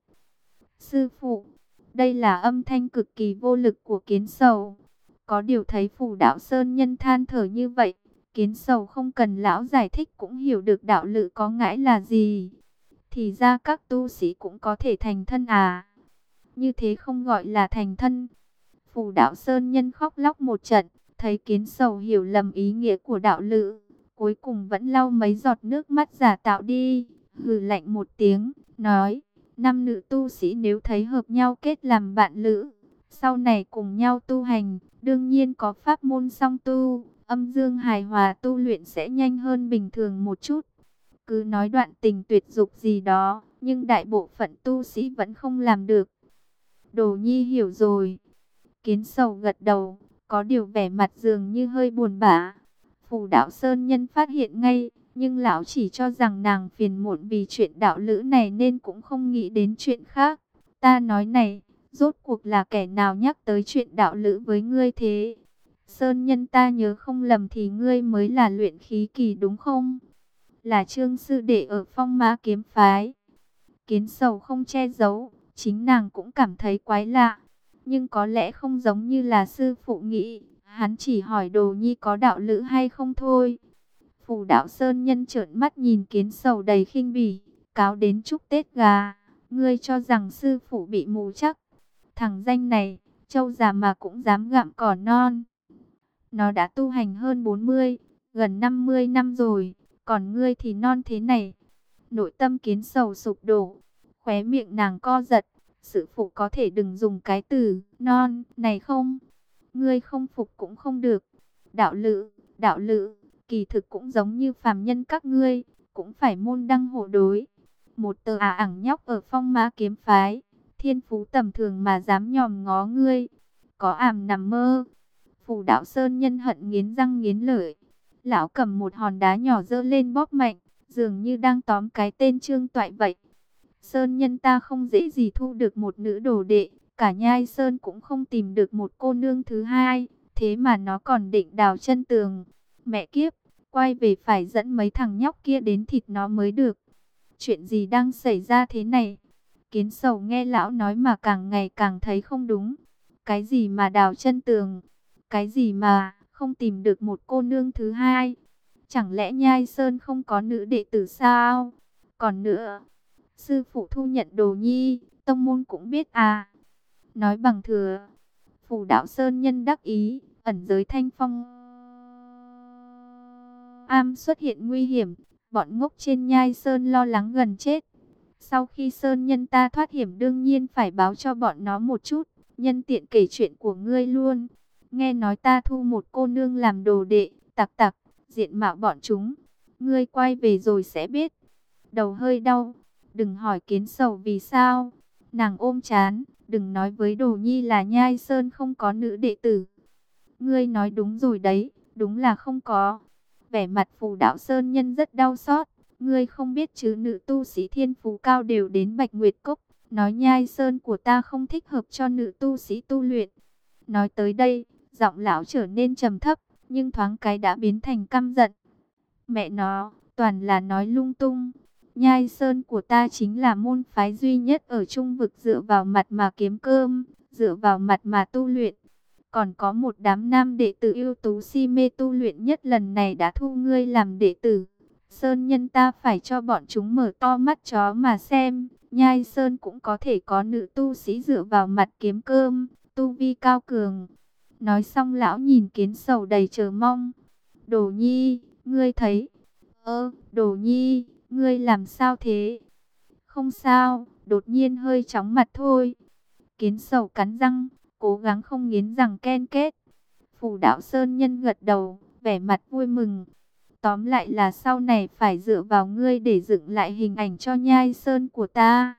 Sư phụ, đây là âm thanh cực kỳ vô lực của Kiến Sầu. Có điều thấy Phù Đạo Sơn Nhân than thở như vậy, Kiến Sầu không cần lão giải thích cũng hiểu được đạo lữ có ngãi là gì. Thì ra các tu sĩ cũng có thể thành thân à? Như thế không gọi là thành thân. Phù Đạo Sơn Nhân khóc lóc một trận, thấy Kiến Sầu hiểu lầm ý nghĩa của đạo lữ, cuối cùng vẫn lau mấy giọt nước mắt giả tạo đi, hừ lạnh một tiếng, nói, nam nữ tu sĩ nếu thấy hợp nhau kết làm bạn lữ, sau này cùng nhau tu hành, đương nhiên có pháp môn song tu, âm dương hài hòa tu luyện sẽ nhanh hơn bình thường một chút. Cứ nói đoạn tình tuyệt dục gì đó, nhưng đại bộ phận tu sĩ vẫn không làm được. Đồ Nhi hiểu rồi. Kiến Sầu gật đầu, có điều vẻ mặt dường như hơi buồn bã. Phù Đạo Sơn Nhân phát hiện ngay, nhưng lão chỉ cho rằng nàng phiền muộn vì chuyện đạo lữ này nên cũng không nghĩ đến chuyện khác. Ta nói này, rốt cuộc là kẻ nào nhắc tới chuyện đạo lữ với ngươi thế? Sơn Nhân ta nhớ không lầm thì ngươi mới là luyện khí kỳ đúng không? Là Trương sư đệ ở Phong Mã kiếm phái. Kiến Sầu không che giấu, chính nàng cũng cảm thấy quái lạ. Nhưng có lẽ không giống như là sư phụ nghĩ, hắn chỉ hỏi Đồ Nhi có đạo lữ hay không thôi. Phù Đạo Sơn Nhân trợn mắt nhìn Kiến Sầu đầy khinh bỉ, cáo đến chúc Tết gà, ngươi cho rằng sư phụ bị mù chắc. Thằng danh này, trâu già mà cũng dám gặm cỏ non. Nó đã tu hành hơn 40, gần 50 năm rồi, còn ngươi thì non thế này. Nội tâm Kiến Sầu sụp đổ, khóe miệng nàng co giật. Sư phụ có thể đừng dùng cái từ non này không? Ngươi không phục cũng không được. Đạo lữ, kỳ thực cũng giống như phàm nhân các ngươi, cũng phải môn đăng hộ đối. một tờ ảng nhóc ở Phong Ma kiếm phái, thiên phú tầm thường mà dám nhòm ngó ngươi, có ảm nằm mơ. Phù Đạo Sơn Nhân hận nghiến răng nghiến lợi. Lão cầm một hòn đá nhỏ giơ lên bóp mạnh, dường như đang tóm cái tên Trương Toại vậy. Sơn Nhân ta không dễ gì thu được một nữ đồ đệ, cả Nhai Sơn cũng không tìm được một cô nương thứ hai, thế mà nó còn định đào chân tường. Mẹ kiếp, quay về phải dẫn mấy thằng nhóc kia đến thịt nó mới được. Chuyện gì đang xảy ra thế này? Kiến Sầu nghe lão nói mà càng ngày càng thấy không đúng. Cái gì mà đào chân tường? Cái gì mà không tìm được một cô nương thứ hai? Chẳng lẽ Nhai Sơn không có nữ đệ tử sao? Còn nữa, sư phụ thu nhận đồ nhi, tông môn cũng biết à? Nói bằng thừa. Phù Đạo Sơn Nhân đắc ý, ẩn giới Thanh Phong Am xuất hiện nguy hiểm, bọn ngốc trên Nhai Sơn lo lắng gần chết. Sau khi Sơn Nhân ta thoát hiểm đương nhiên phải báo cho bọn nó một chút, nhân tiện kể chuyện của ngươi luôn. Nghe nói ta thu một cô nương làm đồ đệ, tặc tặc, diện mạo bọn chúng. Ngươi quay về rồi sẽ biết. Đầu hơi đau, đừng hỏi Kiến Sầu vì sao. Nàng ôm chán, đừng nói với Đồ Nhi là Nhai Sơn không có nữ đệ tử. Ngươi nói đúng rồi đấy, đúng là không có. Vẻ mặt Phù Đạo Sơn Nhân rất đau xót. Ngươi không biết chứ, nữ tu sĩ thiên phú cao đều đến Bạch Nguyệt Cốc. Nói Nhai Sơn của ta không thích hợp cho nữ tu sĩ tu luyện. Nói tới đây, giọng lão trở nên trầm thấp, nhưng thoáng cái đã biến thành căm giận. Mẹ nó, toàn là nói lung tung. Nhai Sơn của ta chính là môn phái duy nhất ở Trung Vực dựa vào mặt mà kiếm cơm, dựa vào mặt mà tu luyện. Còn có một đám nam đệ tử ưu tú si mê tu luyện nhất, lần này đã thu ngươi làm đệ tử. Sơn Nhân ta phải cho bọn chúng mở to mắt chó mà xem. Nhai Sơn cũng có thể có nữ tu sĩ dựa vào mặt kiếm cơm, tu vi cao cường. Nói xong lão nhìn Kiến Sầu đầy chờ mong. Đồ Nhi, ngươi thấy... Đồ Nhi, ngươi làm sao thế? Không sao, đột nhiên hơi chóng mặt thôi. Kiến Sầu cắn răng, cố gắng không nghiến răng ken kết. Phù Đạo Sơn Nhân gật đầu, vẻ mặt vui mừng. Tóm lại là sau này phải dựa vào ngươi để dựng lại hình ảnh cho Nhai Sơn của ta.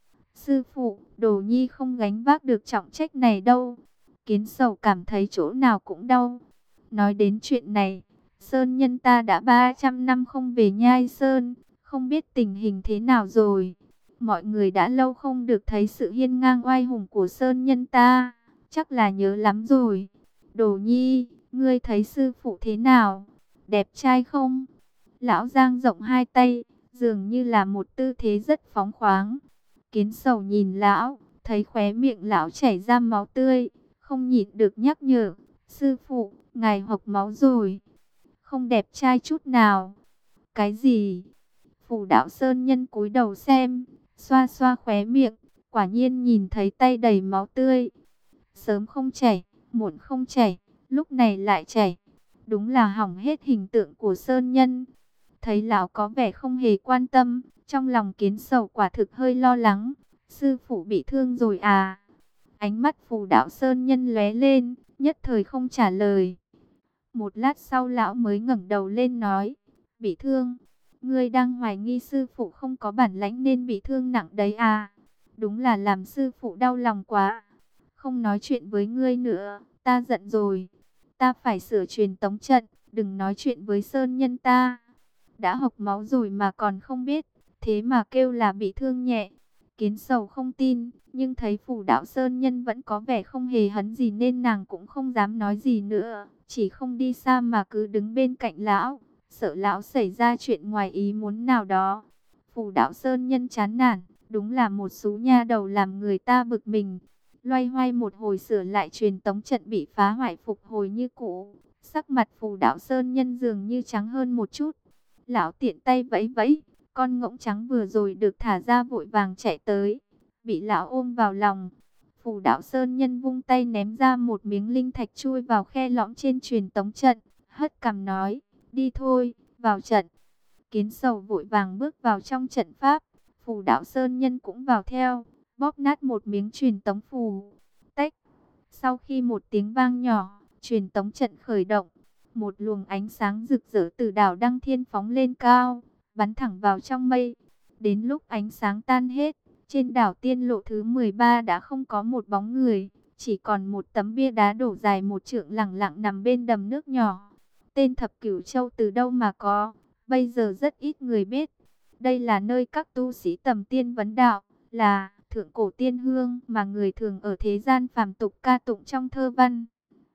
Sư phụ, Đồ Nhi không gánh vác được trọng trách này đâu. Kiến Sầu cảm thấy chỗ nào cũng đau. Nói đến chuyện này, Sơn Nhân ta đã 300 năm không về Nhai Sơn, không biết tình hình thế nào rồi. Mọi người đã lâu không được thấy sự hiên ngang oai hùng của Sơn Nhân ta, chắc là nhớ lắm rồi. Đồ Nhi, ngươi thấy sư phụ thế nào? Đẹp trai không? Lão dang rộng hai tay, dường như là một tư thế rất phóng khoáng. Kiến Sầu nhìn lão, thấy khóe miệng lão chảy ra máu tươi, không nhịn được nhắc nhở. Sư phụ, ngài hộc máu rồi. Không đẹp trai chút nào. Cái gì? Phù Đạo Sơn Nhân cúi đầu xem, xoa xoa khóe miệng, quả nhiên nhìn thấy tay đầy máu tươi. Sớm không chảy, muộn không chảy, lúc này lại chảy. Đúng là hỏng hết hình tượng của Sơn Nhân. Thấy lão có vẻ không hề quan tâm, trong lòng Kiến Sầu quả thực hơi lo lắng. Sư phụ bị thương rồi à? Ánh mắt Phù Đạo Sơn Nhân lóe lên, nhất thời không trả lời. Một lát sau lão mới ngẩng đầu lên nói, bị thương, ngươi đang hoài nghi sư phụ không có bản lãnh nên bị thương nặng đấy à? Đúng là làm sư phụ đau lòng quá. Không nói chuyện với ngươi nữa, ta giận rồi. Ta phải sửa truyền tống trận, đừng nói chuyện với Sơn Nhân ta. Đã hộc máu rồi mà còn không biết, thế mà kêu là bị thương nhẹ. Kiến Sầu không tin, nhưng thấy Phù Đạo Sơn Nhân vẫn có vẻ không hề hấn gì nên nàng cũng không dám nói gì nữa. Chỉ không đi xa mà cứ đứng bên cạnh lão, sợ lão xảy ra chuyện ngoài ý muốn nào đó. Phù Đạo Sơn Nhân chán nản, đúng là một số nha đầu làm người ta bực mình. Loay hoay một hồi sửa lại truyền tống trận bị phá hoại phục hồi như cũ. Sắc mặt Phù Đạo Sơn Nhân dường như trắng hơn một chút. Lão tiện tay vẫy vẫy, con ngỗng trắng vừa rồi được thả ra vội vàng chạy tới, bị lão ôm vào lòng. Phù Đạo Sơn Nhân vung tay ném ra một miếng linh thạch chui vào khe lõm trên truyền tống trận, hất cằm nói, đi thôi, vào trận. Kiến Sầu vội vàng bước vào trong trận pháp, Phù Đạo Sơn Nhân cũng vào theo, bóp nát một miếng truyền tống phù. Tách. Sau khi một tiếng vang nhỏ, truyền tống trận khởi động, một luồng ánh sáng rực rỡ từ đảo Đăng Thiên phóng lên cao, bắn thẳng vào trong mây. Đến lúc ánh sáng tan hết, trên đảo Tiên Lộ thứ 13 đã không có một bóng người, chỉ còn một tấm bia đá đổ dài 1 trượng lẳng lặng nằm bên đầm nước nhỏ. Tên Thập Cửu Châu từ đâu mà có, bây giờ rất ít người biết. Đây là nơi các tu sĩ tầm tiên vấn đạo, là thượng cổ tiên hương mà người thường ở thế gian phàm tục ca tụng trong thơ văn.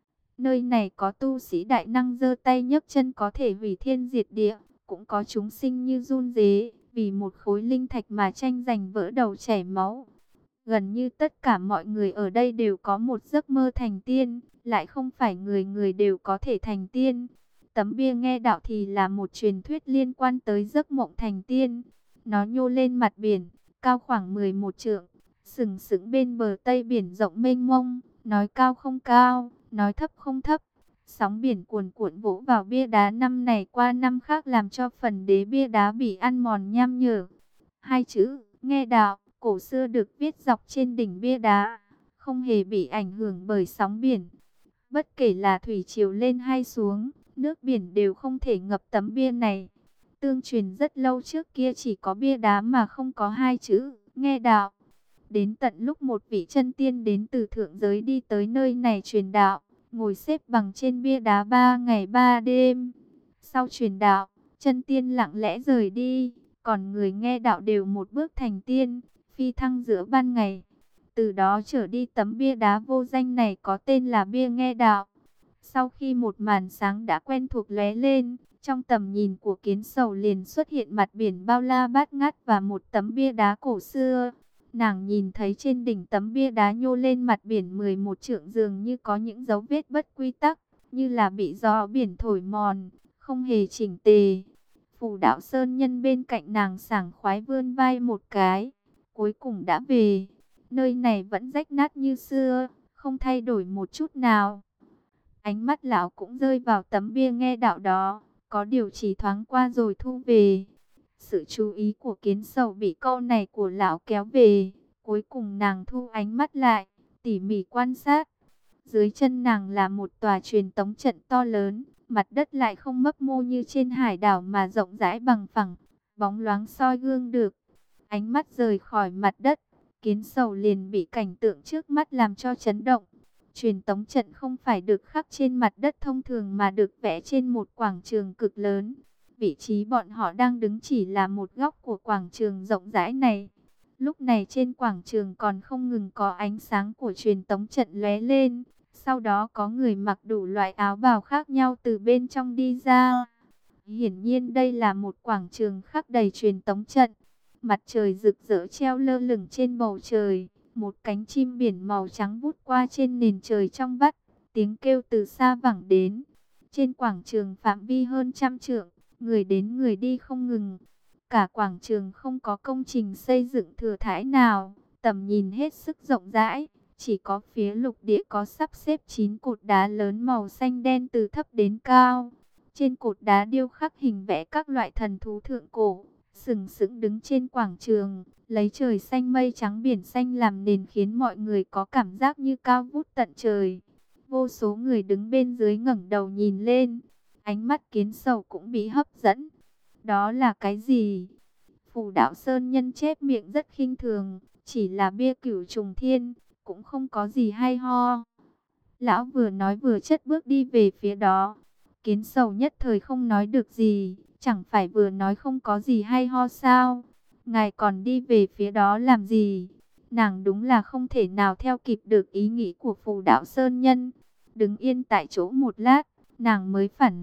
Nơi này có tu sĩ đại năng giơ tay nhấc chân có thể hủy thiên diệt địa, cũng có chúng sinh như run rế, vì một khối linh thạch mà tranh giành vỡ đầu chảy máu. Gần như tất cả mọi người ở đây đều có một giấc mơ thành tiên, lại không phải người người đều có thể thành tiên. Tấm bia nghe đạo thì là một truyền thuyết liên quan tới giấc mộng thành tiên. Nó nhô lên mặt biển, cao khoảng 11 trượng, sừng sững bên bờ Tây biển rộng mênh mông, nói cao không cao, nói thấp không thấp. Sóng biển cuồn cuộn vỗ vào bia đá năm này qua năm khác làm cho phần đế bia đá bị ăn mòn nham nhở. Hai chữ nghe đạo cổ xưa được viết dọc trên đỉnh bia đá, không hề bị ảnh hưởng bởi sóng biển. Bất kể là thủy triều lên hay xuống, nước biển đều không thể ngập tấm bia này. Tương truyền rất lâu trước kia chỉ có bia đá mà không có hai chữ nghe đạo. Đến tận lúc một vị chân tiên đến từ thượng giới đi tới nơi này truyền đạo, ngồi xếp bằng trên bia đá 3 ngày 3 đêm. Sau truyền đạo, chân tiên lặng lẽ rời đi, còn người nghe đạo đều một bước thành tiên, phi thăng giữa ban ngày. Từ đó trở đi tấm bia đá vô danh này có tên là bia nghe đạo. Sau khi một màn sáng đã quen thuộc lóe lên, trong tầm nhìn của Kiến Sầu liền xuất hiện mặt biển bao la bát ngát và một tấm bia đá cổ xưa. Nàng nhìn thấy trên đỉnh tấm bia đá nhô lên mặt biển 11 trượng dường như có những dấu vết bất quy tắc, như là bị gió biển thổi mòn, không hề chỉnh tề. Phù Đạo Sơn Nhân bên cạnh nàng sảng khoái vươn vai một cái, cuối cùng đã về. Nơi này vẫn rách nát như xưa, không thay đổi một chút nào. Ánh mắt lão cũng rơi vào tấm bia nghe đạo đó, có điều chỉ thoáng qua rồi thu về. Sự chú ý của Kiến Sầu bị câu này của lão kéo về, cuối cùng nàng thu ánh mắt lại, tỉ mỉ quan sát. Dưới chân nàng là một tòa truyền tống trận to lớn, mặt đất lại không mấp mô như trên hải đảo mà rộng rãi bằng phẳng, bóng loáng soi gương được. Ánh mắt rời khỏi mặt đất, Kiến Sầu liền bị cảnh tượng trước mắt làm cho chấn động. Truyền tống trận không phải được khắc trên mặt đất thông thường mà được vẽ trên một quảng trường cực lớn. Vị trí bọn họ đang đứng chỉ là một góc của quảng trường rộng rãi này. Lúc này trên quảng trường còn không ngừng có ánh sáng của truyền tống trận lóe lên. Sau đó có người mặc đủ loại áo bào khác nhau từ bên trong đi ra. Hiển nhiên đây là một quảng trường khắc đầy truyền tống trận. Mặt trời rực rỡ treo lơ lửng trên bầu trời. Một cánh chim biển màu trắng vút qua trên nền trời trong vắt. Tiếng kêu từ xa vẳng đến. Trên quảng trường phạm vi hơn 100 trượng, người đến người đi không ngừng. Cả quảng trường không có công trình xây dựng thừa thãi nào. Tầm nhìn hết sức rộng rãi. Chỉ có phía lục địa có sắp xếp 9 cột đá lớn màu xanh đen từ thấp đến cao. Trên cột đá điêu khắc hình vẽ các loại thần thú thượng cổ, sừng sững đứng trên quảng trường, lấy trời xanh mây trắng biển xanh làm nền khiến mọi người có cảm giác như cao vút tận trời. Vô số người đứng bên dưới ngẩng đầu nhìn lên, ánh mắt Kiến Sầu cũng bị hấp dẫn. Đó là cái gì? Phù Đạo Sơn Nhân chép miệng rất khinh thường, chỉ là bia Cửu Trùng Thiên, cũng không có gì hay ho. Lão vừa nói vừa chất bước đi về phía đó. Kiến Sầu nhất thời không nói được gì, chẳng phải vừa nói không có gì hay ho sao? Ngài còn đi về phía đó làm gì? Nàng đúng là không thể nào theo kịp được ý nghĩ của Phù Đạo Sơn Nhân. Đứng yên tại chỗ một lát, nàng mới phản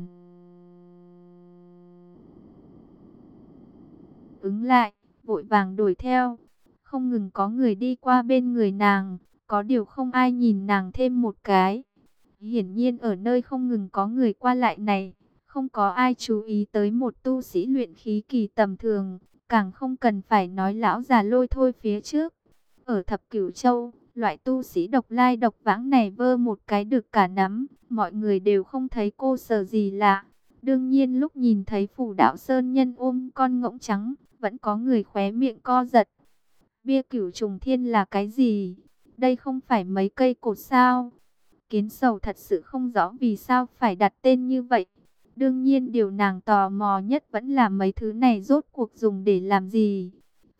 ứng lại, vội vàng đuổi theo. Không ngừng có người đi qua bên người nàng, có điều không ai nhìn nàng thêm một cái. Hiển nhiên ở nơi không ngừng có người qua lại này, không có ai chú ý tới một tu sĩ luyện khí kỳ tầm thường, càng không cần phải nói lão già lôi thôi phía trước. Ở Thập Cửu Châu, loại tu sĩ độc lai độc vãng này vơ một cái được cả nắm, mọi người đều không thấy cô sở gì lạ. Đương nhiên lúc nhìn thấy Phù Đạo Sơn Nhân ôm con ngỗng trắng, vẫn có người khóe miệng co giật. Bia Cửu Trùng Thiên là cái gì? Đây không phải mấy cây cột sao? Kiến Sầu thật sự không rõ vì sao phải đặt tên như vậy. Đương nhiên điều nàng tò mò nhất vẫn là mấy thứ này rốt cuộc dùng để làm gì.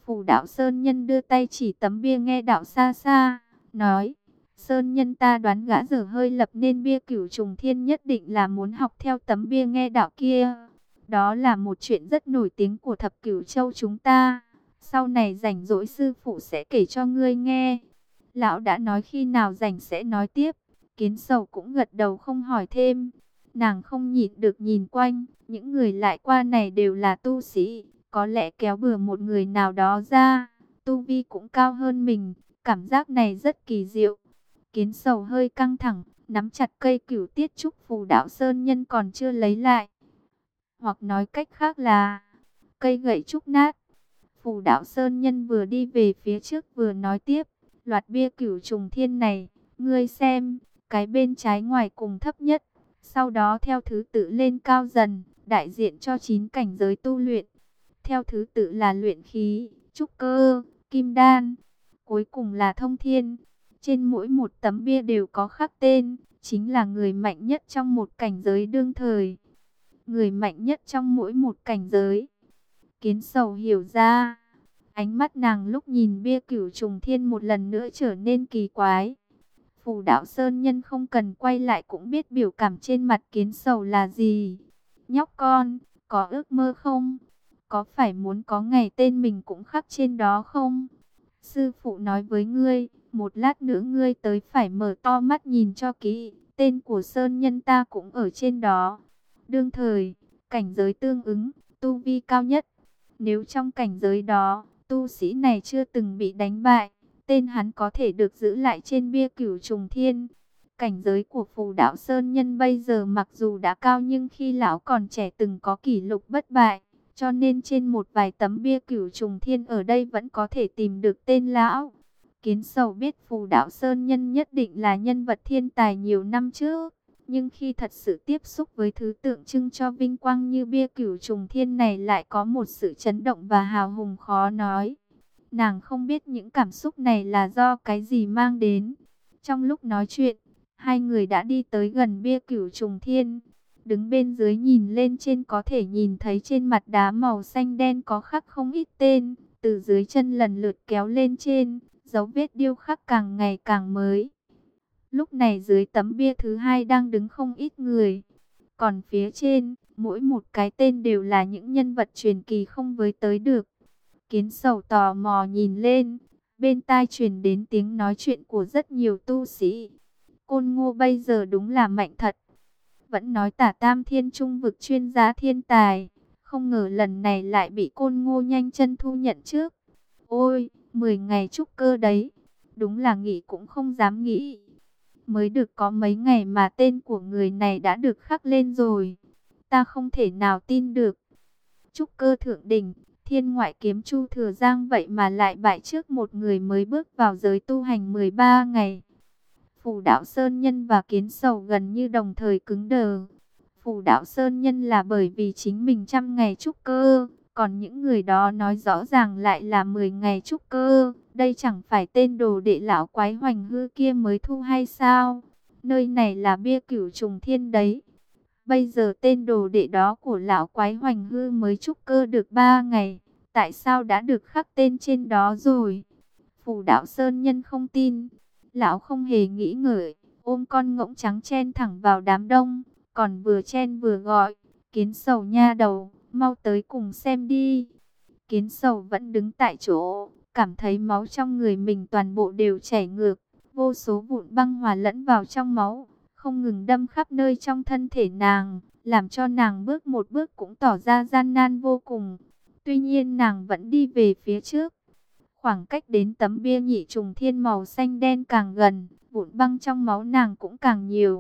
Phù Đạo Sơn Nhân đưa tay chỉ tấm bia nghe đạo xa xa, nói: Sơn Nhân, ta đoán gã dở hơi lập nên bia Cửu Trùng Thiên nhất định là muốn học theo tấm bia nghe đạo kia. Đó là một chuyện rất nổi tiếng của Thập Cửu Châu chúng ta. Sau này rảnh rỗi sư phụ sẽ kể cho ngươi nghe. Lão đã nói khi nào rảnh sẽ nói tiếp. Kiến Sầu cũng gật đầu không hỏi thêm. Nàng không nhịn được nhìn quanh, những người lại qua này đều là tu sĩ, có lẽ kéo bừa một người nào đó ra, tu vi cũng cao hơn mình, cảm giác này rất kỳ diệu. Kiến Sầu hơi căng thẳng, nắm chặt cây Cửu Tiết Trúc Phù Đạo Sơn Nhân còn chưa lấy lại. Hoặc nói cách khác là cây gậy trúc nát. Phù Đạo Sơn Nhân vừa đi về phía trước vừa nói tiếp: loạt bia Cửu Trùng Thiên này, ngươi xem, cái bên trái ngoài cùng thấp nhất, sau đó theo thứ tự lên cao dần, đại diện cho 9 cảnh giới tu luyện. Theo thứ tự là luyện khí, trúc cơ, kim đan, cuối cùng là thông thiên. Trên mỗi một tấm bia đều có khắc tên, chính là người mạnh nhất trong một cảnh giới đương thời. Người mạnh nhất trong mỗi một cảnh giới. Kiến Sầu hiểu ra. Ánh mắt nàng lúc nhìn bia Cửu Trùng Thiên một lần nữa trở nên kỳ quái. Phù Đạo Sơn Nhân không cần quay lại cũng biết biểu cảm trên mặt Kiến Sầu là gì. Nhóc con, có ước mơ không? Có phải muốn có ngày tên mình cũng khắc trên đó không? Sư phụ nói với ngươi, một lát nữa ngươi tới phải mở to mắt nhìn cho kỹ, tên của Sơn Nhân ta cũng ở trên đó. Đương thời, cảnh giới tương ứng, tu vi cao nhất. Nếu trong cảnh giới đó, tu sĩ này chưa từng bị đánh bại, tên hắn có thể được giữ lại trên bia Cửu Trùng Thiên. Cảnh giới của Phù Đạo Sơn Nhân bây giờ mặc dù đã cao nhưng khi lão còn trẻ từng có kỷ lục bất bại, cho nên trên một vài tấm bia Cửu Trùng Thiên ở đây vẫn có thể tìm được tên lão. Kiến Sầu biết Phù Đạo Sơn Nhân nhất định là nhân vật thiên tài nhiều năm trước, nhưng khi thật sự tiếp xúc với thứ tượng trưng cho vinh quang như bia Cửu Trùng Thiên này lại có một sự chấn động và hào hùng khó nói. Nàng không biết những cảm xúc này là do cái gì mang đến. Trong lúc nói chuyện, hai người đã đi tới gần bia Cửu Trùng Thiên. Đứng bên dưới nhìn lên trên có thể nhìn thấy trên mặt đá màu xanh đen có khắc không ít tên. Từ dưới chân lần lượt kéo lên trên, dấu vết điêu khắc càng ngày càng mới. Lúc này dưới tấm bia thứ hai đang đứng không ít người. Còn phía trên, mỗi một cái tên đều là những nhân vật truyền kỳ không với tới được. Kiến Sầu tò mò nhìn lên, bên tai truyền đến tiếng nói chuyện của rất nhiều tu sĩ. Côn Ngô bây giờ đúng là mạnh thật. Vẫn nói Tả Tam Thiên Trung vực chuyên gia thiên tài, không ngờ lần này lại bị Côn Ngô nhanh chân thu nhận trước. Ôi, 10 ngày trúc cơ đấy, đúng là nghĩ cũng không dám nghĩ. Mới được có mấy ngày mà tên của người này đã được khắc lên rồi. Ta không thể nào tin được. Trúc cơ thượng đỉnh, Thiên Ngoại Kiếm Chu Thừa Giang vậy mà lại bại trước một người mới bước vào giới tu hành 13 ngày. Phù Đạo Sơn Nhân và Kiến Sầu gần như đồng thời cứng đờ. Phù Đạo Sơn Nhân là bởi vì chính mình 100 ngày trúc cơ, còn những người đó nói rõ ràng lại là 10 ngày trúc cơ. Đây chẳng phải tên đồ đệ lão quái Hoành Hư kia mới thu hay sao? Nơi này là bia Cửu Trùng Thiên đấy. Bây giờ tên đồ đệ đó của lão quái Hoành Hư mới trúc cơ được 3 ngày. Tại sao đã được khắc tên trên đó rồi? Phù Đạo Sơn Nhân không tin. Lão không hề nghĩ ngợi, ôm con ngỗng trắng chen thẳng vào đám đông. Còn vừa chen vừa gọi, Kiến Sầu nha đầu, mau tới cùng xem đi. Kiến Sầu vẫn đứng tại chỗ, cảm thấy máu trong người mình toàn bộ đều chảy ngược. Vô số vụn băng hòa lẫn vào trong máu, không ngừng đâm khắp nơi trong thân thể nàng, làm cho nàng bước một bước cũng tỏ ra gian nan vô cùng. Tuy nhiên nàng vẫn đi về phía trước. Khoảng cách đến tấm bia Nhị Trùng Thiên màu xanh đen càng gần, vụn băng trong máu nàng cũng càng nhiều.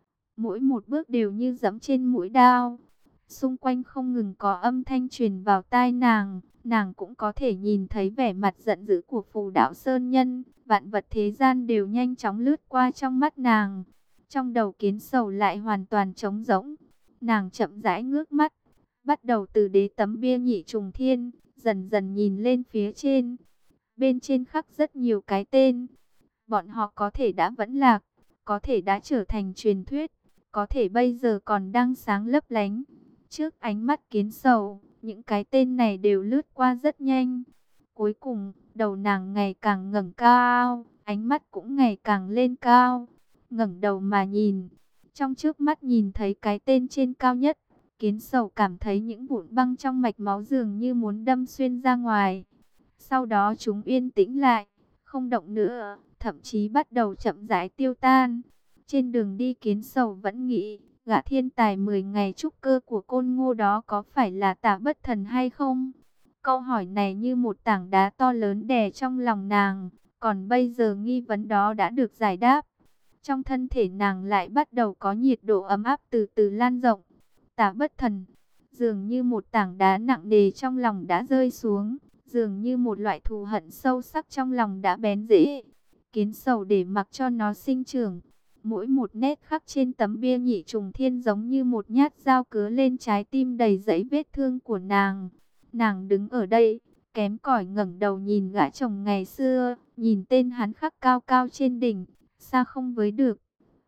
Mỗi một bước đều như giẫm trên mũi đao. Xung quanh không ngừng có âm thanh truyền vào tai nàng, nàng cũng có thể nhìn thấy vẻ mặt giận dữ của Phù Đạo Sơn Nhân. Vạn vật thế gian đều nhanh chóng lướt qua trong mắt nàng. Trong đầu Kiến Sầu lại hoàn toàn trống rỗng. Nàng chậm rãi ngước mắt, bắt đầu từ đế tấm bia Nhị Trùng Thiên, dần dần nhìn lên phía trên. Bên trên khắc rất nhiều cái tên. Bọn họ có thể đã vẫn lạc, có thể đã trở thành truyền thuyết, có thể bây giờ còn đang sáng lấp lánh. Trước ánh mắt Kiến Sầu, những cái tên này đều lướt qua rất nhanh. Cuối cùng, đầu nàng ngày càng ngẩng cao, ánh mắt cũng ngày càng lên cao. Ngẩng đầu mà nhìn, trong trước mắt nhìn thấy cái tên trên cao nhất. Kiến Sầu cảm thấy những vụn băng trong mạch máu dường như muốn đâm xuyên ra ngoài. Sau đó chúng yên tĩnh lại, không động nữa, thậm chí bắt đầu chậm rãi tiêu tan. Trên đường đi Kiến Sầu vẫn nghĩ, gã thiên tài 10 ngày trúc cơ của Côn Ngô đó có phải là Tả Bất Thần hay không? Câu hỏi này như một tảng đá to lớn đè trong lòng nàng, còn bây giờ nghi vấn đó đã được giải đáp. Trong thân thể nàng lại bắt đầu có nhiệt độ ấm áp từ từ lan rộng. Tả Bất Thần, dường như một tảng đá nặng nề trong lòng đã rơi xuống, dường như một loại thù hận sâu sắc trong lòng đã bén rễ. Kiến Sầu để mặc cho nó sinh trưởng. Mỗi một nét khắc trên tấm bia Nhị Trùng Thiên giống như một nhát dao cứa lên trái tim đầy dẫy vết thương của nàng. Nàng đứng ở đây, kém cỏi ngẩng đầu nhìn gã chồng ngày xưa, nhìn tên hắn khắc cao cao trên đỉnh, xa không với được.